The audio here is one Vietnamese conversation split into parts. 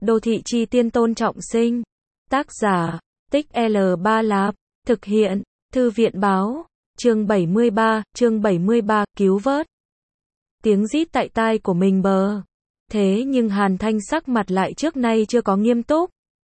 Đô thị chi tiên Tôn Trọng Sinh. Tác giả, Tích L3 Lạp. Thực hiện, Thư viện báo. Chương 73, cứu vớt. Tiếng rít tại tai của mình bờ. Thế nhưng Hàn Thanh sắc mặt lại trước nay chưa có nghiêm túc.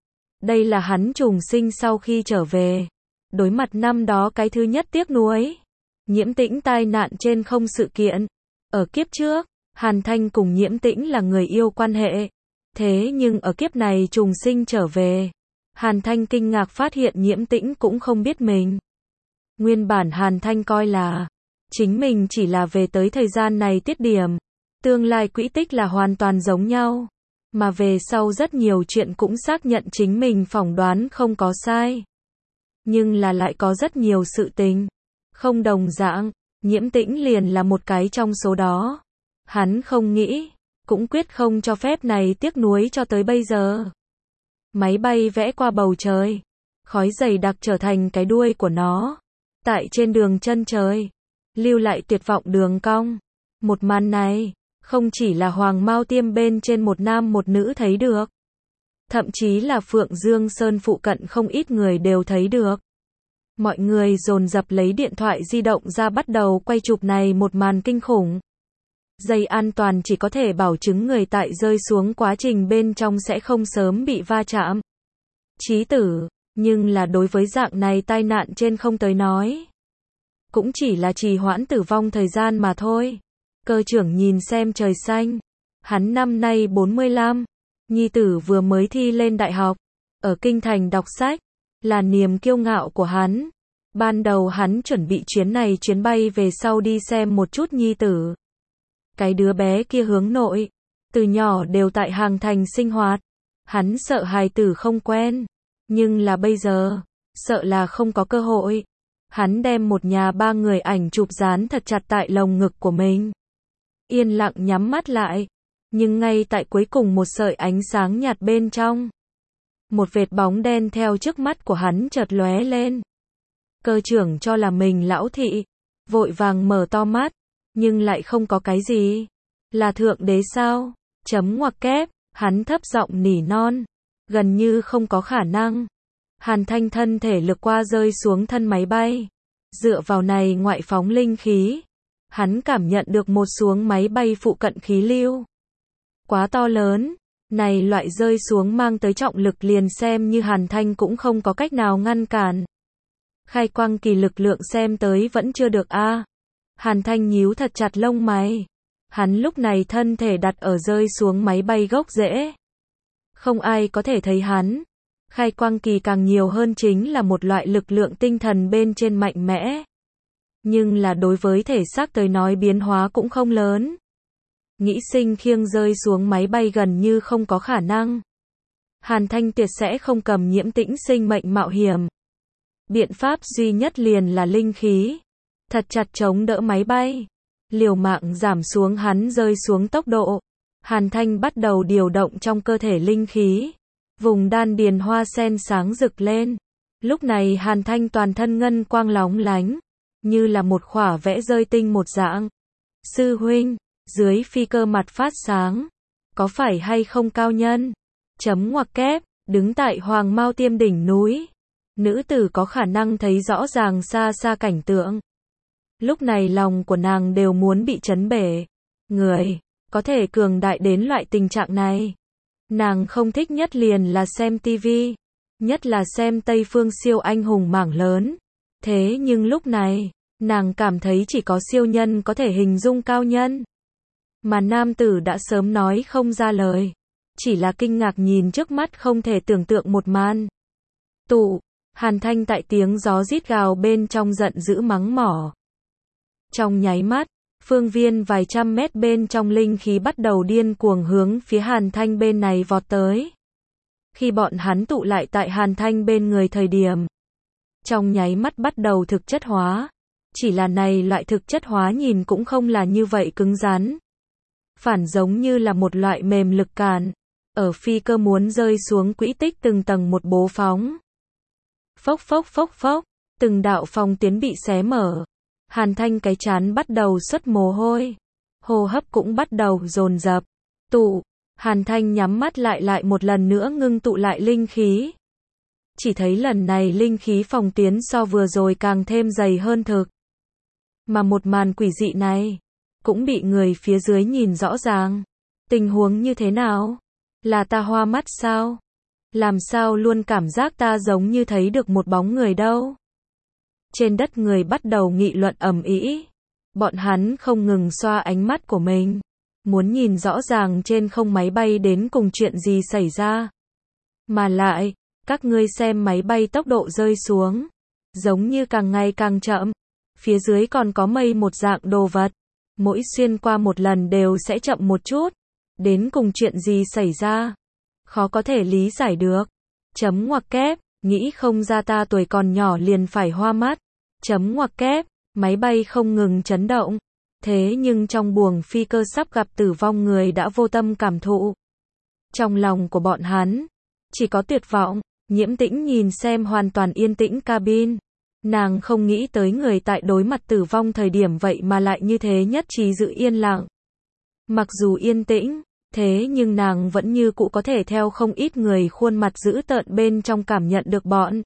Đây là hắn trùng sinh sau khi trở về. Đối mặt năm đó cái thứ nhất tiếc nuối. Nhiễm Tĩnh tai nạn trên không sự kiện. Ở kiếp trước, Hàn Thanh cùng Nhiễm Tĩnh là người yêu quan hệ. Thế nhưng ở kiếp này trùng sinh trở về. Hàn Thanh kinh ngạc phát hiện Nhiễm Tĩnh cũng không biết mình. Nguyên bản Hàn Thanh coi là chính mình chỉ là về tới thời gian này tiết điểm. Tương lai quỹ tích là hoàn toàn giống nhau. Mà về sau rất nhiều chuyện cũng xác nhận chính mình phỏng đoán không có sai. Nhưng là lại có rất nhiều sự tình không đồng dạng. Nhiễm Tĩnh liền là một cái trong số đó. Hắn không nghĩ, cũng quyết không cho phép này tiếc nuối cho tới bây giờ. Máy bay vẽ qua bầu trời, khói dày đặc trở thành cái đuôi của nó. Tại trên đường chân trời, lưu lại tuyệt vọng đường cong. Một màn này, không chỉ là Hoàng Mao Tiêm bên trên một nam một nữ thấy được. Thậm chí là Phượng Dương Sơn phụ cận không ít người đều thấy được. Mọi người dồn dập lấy điện thoại di động ra bắt đầu quay chụp này một màn kinh khủng. Dây an toàn chỉ có thể bảo chứng người tại rơi xuống quá trình bên trong sẽ không sớm bị va chạm. Chí tử, nhưng là đối với dạng này tai nạn trên không tới nói. Cũng chỉ là trì hoãn tử vong thời gian mà thôi. Cơ trưởng nhìn xem trời xanh. Hắn năm nay 45. Nhi tử vừa mới thi lên đại học. Ở kinh thành đọc sách. Là niềm kiêu ngạo của hắn. Ban đầu hắn chuẩn bị chuyến bay về sau đi xem một chút nhi tử. Cái đứa bé kia hướng nội. Từ nhỏ đều tại Hàng Thành sinh hoạt. Hắn sợ hài tử không quen. Nhưng là bây giờ, sợ là không có cơ hội. Hắn đem một nhà ba người ảnh chụp dán thật chặt tại lồng ngực của mình. Yên lặng nhắm mắt lại. Nhưng ngay tại cuối cùng một sợi ánh sáng nhạt bên trong. Một vệt bóng đen theo trước mắt của hắn chợt lóe lên. Cơ trưởng cho là mình lão thị. Vội vàng mở to mắt. Nhưng lại không có cái gì. Là thượng đế sao? Chấm ngoặc kép. Hắn thấp giọng nỉ non. Gần như không có khả năng. Hàn Thanh thân thể lực qua rơi xuống thân máy bay. Dựa vào này ngoại phóng linh khí. Hắn cảm nhận được một xuống máy bay phụ cận khí lưu. Quá to lớn. Này loại rơi xuống mang tới trọng lực liền xem như Hàn Thanh cũng không có cách nào ngăn cản. Khai quang kỳ lực lượng xem tới vẫn chưa được a. Hàn Thanh nhíu thật chặt lông mày. Hắn lúc này thân thể đặt ở rơi xuống máy bay gốc rễ. Không ai có thể thấy hắn. Khai quang kỳ càng nhiều hơn chính là một loại lực lượng tinh thần bên trên mạnh mẽ. Nhưng là đối với thể xác tới nói biến hóa cũng không lớn. Nghĩ sinh khiêng rơi xuống máy bay gần như không có khả năng. Hàn Thanh tuyệt sẽ không cầm Nhiễm Tĩnh sinh mệnh mạo hiểm. Biện pháp duy nhất liền là linh khí. Thật chặt chống đỡ máy bay. Liều mạng giảm xuống hắn rơi xuống tốc độ. Hàn Thanh bắt đầu điều động trong cơ thể linh khí. Vùng đan điền hoa sen sáng rực lên. Lúc này Hàn Thanh toàn thân ngân quang lóng lánh. Như là một khỏa vẽ rơi tinh một dạng. Sư huynh, dưới phi cơ mặt phát sáng. Có phải hay không cao nhân? Chấm ngoặc kép, đứng tại Hoàng Mao Tiêm đỉnh núi. Nữ tử có khả năng thấy rõ ràng xa xa cảnh tượng. Lúc này lòng của nàng đều muốn bị chấn bể. Người có thể cường đại đến loại tình trạng này. Nàng không thích nhất liền là xem tivi. Nhất là xem Tây phương siêu anh hùng mảng lớn. Thế nhưng lúc này, nàng cảm thấy chỉ có siêu nhân có thể hình dung cao nhân. Mà nam tử đã sớm nói không ra lời. Chỉ là kinh ngạc nhìn trước mắt không thể tưởng tượng một màn. Hàn Thanh tại tiếng gió rít gào bên trong giận dữ mắng mỏ. Trong nháy mắt, phương viên vài trăm mét bên trong linh khí bắt đầu điên cuồng hướng phía Hàn Thanh bên này vọt tới. Khi bọn hắn tụ lại tại Hàn Thanh bên người thời điểm, trong nháy mắt bắt đầu thực chất hóa. Chỉ là này loại thực chất hóa nhìn cũng không là như vậy cứng rắn. Phản giống như là một loại mềm lực cản. Ở phi cơ muốn rơi xuống quỹ tích từng tầng một bố phóng. Phốc phốc phốc phốc, từng đạo phòng tuyến bị xé mở. Hàn Thanh cái trán bắt đầu xuất mồ hôi. Hô hấp cũng bắt đầu dồn dập. Hàn Thanh nhắm mắt lại một lần nữa ngưng tụ lại linh khí. Chỉ thấy lần này linh khí phòng tuyến so vừa rồi càng thêm dày hơn thực. Mà một màn quỷ dị này, cũng bị người phía dưới nhìn rõ ràng. Tình huống như thế nào? Là ta hoa mắt sao? Làm sao luôn cảm giác ta giống như thấy được một bóng người đâu? Trên đất người bắt đầu nghị luận ầm ĩ. Bọn hắn không ngừng xoa ánh mắt của mình, muốn nhìn rõ ràng trên không máy bay đến cùng chuyện gì xảy ra. Mà lại, các ngươi xem máy bay tốc độ rơi xuống, giống như càng ngày càng chậm. Phía dưới còn có mây một dạng đồ vật, mỗi xuyên qua một lần đều sẽ chậm một chút. Đến cùng chuyện gì xảy ra? Khó có thể lý giải được. Chấm ngoặc kép, nghĩ không ra ta tuổi còn nhỏ liền phải hoa mắt. Chấm ngoặc kép, máy bay không ngừng chấn động. Thế nhưng trong buồng phi cơ sắp gặp tử vong người đã vô tâm cảm thụ. Trong lòng của bọn hắn, chỉ có tuyệt vọng. Nhiễm Tĩnh nhìn xem hoàn toàn yên tĩnh cabin. Nàng không nghĩ tới người tại đối mặt tử vong thời điểm vậy mà lại như thế nhất trí giữ yên lặng. Mặc dù yên tĩnh, thế nhưng nàng vẫn như cũ có thể theo không ít người khuôn mặt dữ tợn bên trong cảm nhận được bọn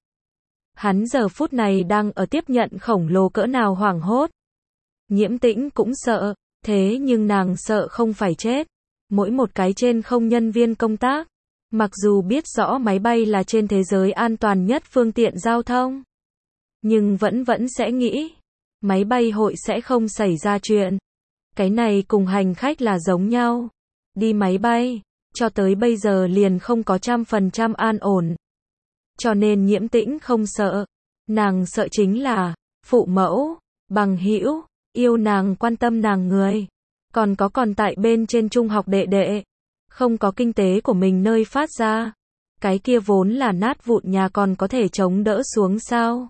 hắn giờ phút này đang ở tiếp nhận khổng lồ cỡ nào hoảng hốt. Nhiễm Tĩnh cũng sợ, thế nhưng nàng sợ không phải chết. Mỗi một cái trên không nhân viên công tác, mặc dù biết rõ máy bay là trên thế giới an toàn nhất phương tiện giao thông, nhưng vẫn sẽ nghĩ, máy bay hội sẽ không xảy ra chuyện. Cái này cùng hành khách là giống nhau. Đi máy bay, cho tới bây giờ liền không có 100% an ổn. Cho nên Nhiễm Tĩnh không sợ. Nàng sợ chính là, phụ mẫu, bằng hữu, yêu nàng quan tâm nàng người. Còn tại bên trên trung học đệ đệ. Không có kinh tế của mình nơi phát ra. Cái kia vốn là nát vụn nhà còn có thể chống đỡ xuống sao?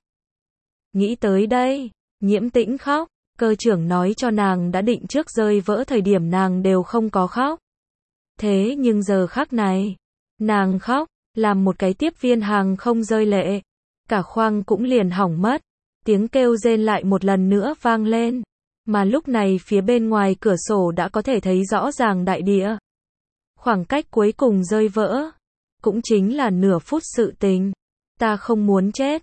Nghĩ tới đây, Nhiễm Tĩnh khóc. Cơ trưởng nói cho nàng đã định trước rơi vỡ thời điểm nàng đều không có khóc. Thế nhưng giờ khắc này, nàng khóc, làm một cái tiếp viên hàng không rơi lệ. Cả khoang cũng liền hỏng mất. Tiếng kêu rên lại một lần nữa vang lên. Mà lúc này phía bên ngoài cửa sổ đã có thể thấy rõ ràng đại địa. Khoảng cách cuối cùng rơi vỡ, cũng chính là nửa phút sự tình. Ta không muốn chết.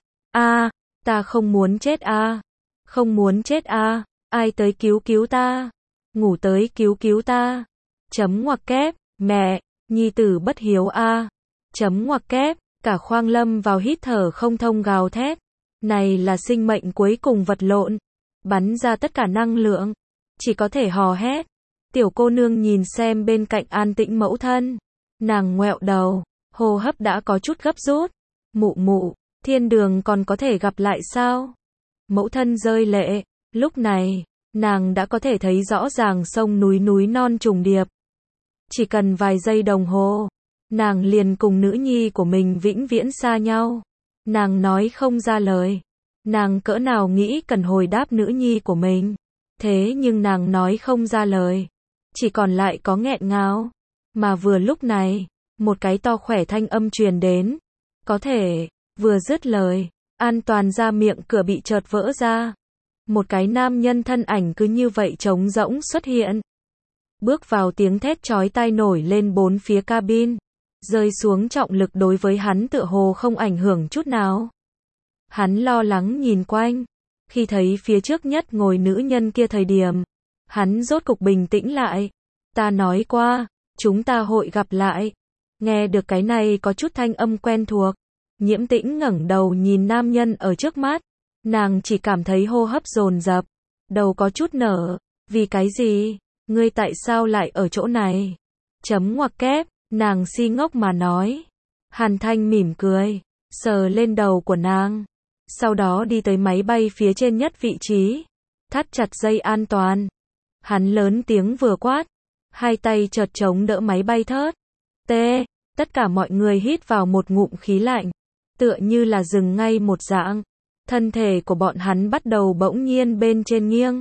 Ta không muốn chết Không muốn chết ai tới cứu ta. Ngủ tới cứu ta. Chấm ngoặc kép, mẹ, nhi tử bất hiếu Chấm ngoặc kép, cả khoang lâm vào hít thở không thông gào thét. Này là sinh mệnh cuối cùng vật lộn, bắn ra tất cả năng lượng, chỉ có thể hò hét. Tiểu cô nương nhìn xem bên cạnh an tĩnh mẫu thân, nàng ngoẹo đầu, hô hấp đã có chút gấp rút. Mụ, thiên đường còn có thể gặp lại sao? Mẫu thân rơi lệ, lúc này, nàng đã có thể thấy rõ ràng sông núi non trùng điệp. Chỉ cần vài giây đồng hồ, nàng liền cùng nữ nhi của mình vĩnh viễn xa nhau. Nàng nói không ra lời. Nàng cỡ nào nghĩ cần hồi đáp nữ nhi của mình. Thế nhưng nàng nói không ra lời. Chỉ còn lại có nghẹn ngào. Mà vừa lúc này, một cái to khỏe thanh âm truyền đến. Có thể, vừa dứt lời, an toàn ra miệng cửa bị chợt vỡ ra. Một cái nam nhân thân ảnh cứ như vậy trống rỗng xuất hiện. Bước vào tiếng thét chói tai nổi lên bốn phía cabin. Rơi xuống trọng lực đối với hắn tựa hồ không ảnh hưởng chút nào. Hắn lo lắng nhìn quanh. Khi thấy phía trước nhất ngồi nữ nhân kia thời điểm, hắn rốt cục bình tĩnh lại. Ta nói qua, chúng ta hội gặp lại. Nghe được cái này có chút thanh âm quen thuộc. Nhiễm Tĩnh ngẩng đầu nhìn nam nhân ở trước mắt. Nàng chỉ cảm thấy hô hấp dồn dập, đầu có chút nở. Vì cái gì? Ngươi tại sao lại ở chỗ này? Chấm ngoặc kép, nàng si ngốc mà nói. Hàn Thanh mỉm cười, sờ lên đầu của nàng. Sau đó đi tới máy bay phía trên nhất vị trí. Thắt chặt dây an toàn. Hắn lớn tiếng vừa quát. Hai tay chợt chống đỡ máy bay thớt. Tất cả mọi người hít vào một ngụm khí lạnh. Tựa như là dừng ngay một dạng. Thân thể của bọn hắn bắt đầu bỗng nhiên bên trên nghiêng.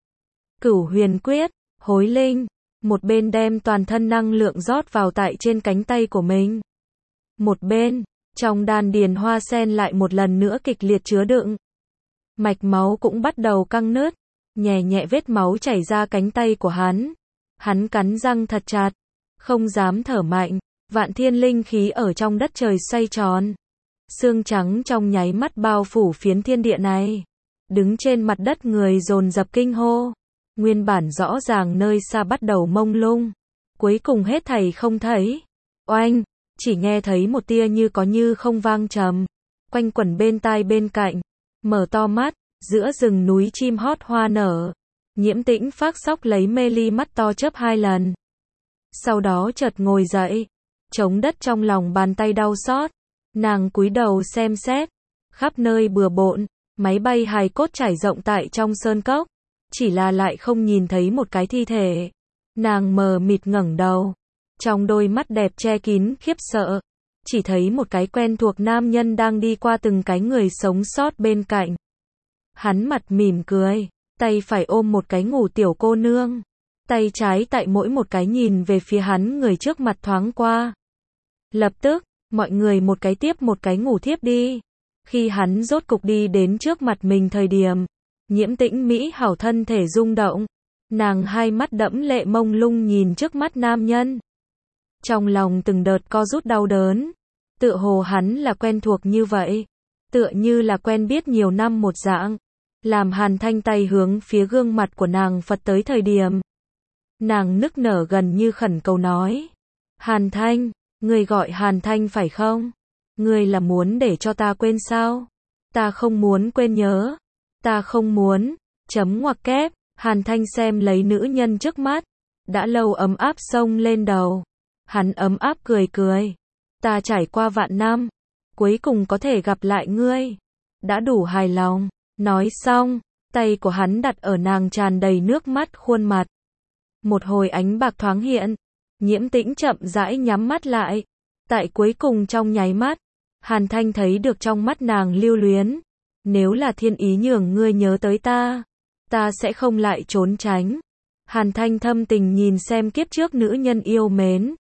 Cửu huyền quyết, hối linh. Một bên đem toàn thân năng lượng rót vào tại trên cánh tay của mình. Một bên, trong đan điền hoa sen lại một lần nữa kịch liệt chứa đựng. Mạch máu cũng bắt đầu căng nứt. Nhẹ nhẹ vết máu chảy ra cánh tay của hắn. Hắn cắn răng thật chặt. không dám thở mạnh, vạn thiên linh khí ở trong đất trời xoay tròn. Sương trắng trong nháy mắt bao phủ phiến thiên địa này. Đứng trên mặt đất người dồn dập kinh hô. Nguyên bản rõ ràng nơi xa bắt đầu mông lung. Cuối cùng hết thảy không thấy. Oanh, chỉ nghe thấy một tia như có như không vang trầm. Quanh quẩn bên tai bên cạnh. Mở to mắt, giữa rừng núi chim hót hoa nở. Nhiễm Tĩnh phác sóc lấy mê ly mắt to chớp 2 lần. Sau đó chợt ngồi dậy. Chống đất trong lòng bàn tay đau xót. Nàng cúi đầu xem xét. Khắp nơi bừa bộn. Máy bay hài cốt trải rộng tại trong sơn cốc. Chỉ là lại không nhìn thấy một cái thi thể. Nàng mờ mịt ngẩng đầu. Trong đôi mắt đẹp che kín khiếp sợ. Chỉ thấy một cái quen thuộc nam nhân đang đi qua từng cái người sống sót bên cạnh. Hắn mặt mỉm cười. Tay phải ôm một cái ngủ tiểu cô nương. Tay trái tại mỗi một cái nhìn về phía hắn người trước mặt thoáng qua. Lập tức, mọi người một cái tiếp một cái ngủ thiếp đi. Khi hắn rốt cục đi đến trước mặt mình thời điểm, Nhiễm Tĩnh mỹ hảo thân thể rung động. Nàng hai mắt đẫm lệ mông lung nhìn trước mắt nam nhân. Trong lòng từng đợt co rút đau đớn. Tựa hồ hắn là quen thuộc như vậy. Tựa như là quen biết nhiều năm một dạng. Làm Hàn Thanh tay hướng phía gương mặt của nàng phật tới thời điểm. Nàng nức nở gần như khẩn cầu nói. Hàn Thanh, ngươi gọi Hàn Thanh phải không? Ngươi là muốn để cho ta quên sao? Ta không muốn quên nhớ. Ta không muốn. Chấm ngoặc kép. Hàn Thanh xem lấy nữ nhân trước mắt. Đã lâu ấm áp xông lên đầu. Hắn ấm áp cười cười. Ta trải qua vạn năm. Cuối cùng có thể gặp lại ngươi. Đã đủ hài lòng. Nói xong, tay của hắn đặt ở nàng tràn đầy nước mắt khuôn mặt. Một hồi ánh bạc thoáng hiện. Nhiễm Tĩnh chậm rãi nhắm mắt lại. Tại cuối cùng trong nháy mắt, Hàn Thanh thấy được trong mắt nàng lưu luyến. Nếu là thiên ý nhường ngươi nhớ tới ta, ta sẽ không lại trốn tránh. Hàn Thanh thâm tình nhìn xem kiếp trước nữ nhân yêu mến.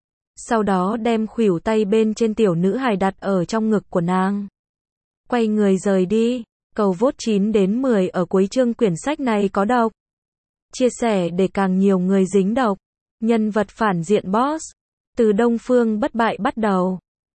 Sau đó đem khuỷu tay bên trên tiểu nữ hài đặt ở trong ngực của nàng. Quay người rời đi. Cầu vote 9 đến 10 ở cuối chương quyển sách này có độc. Chia sẻ để càng nhiều người dính độc. Nhân vật phản diện boss. Từ Đông Phương bất bại bắt đầu.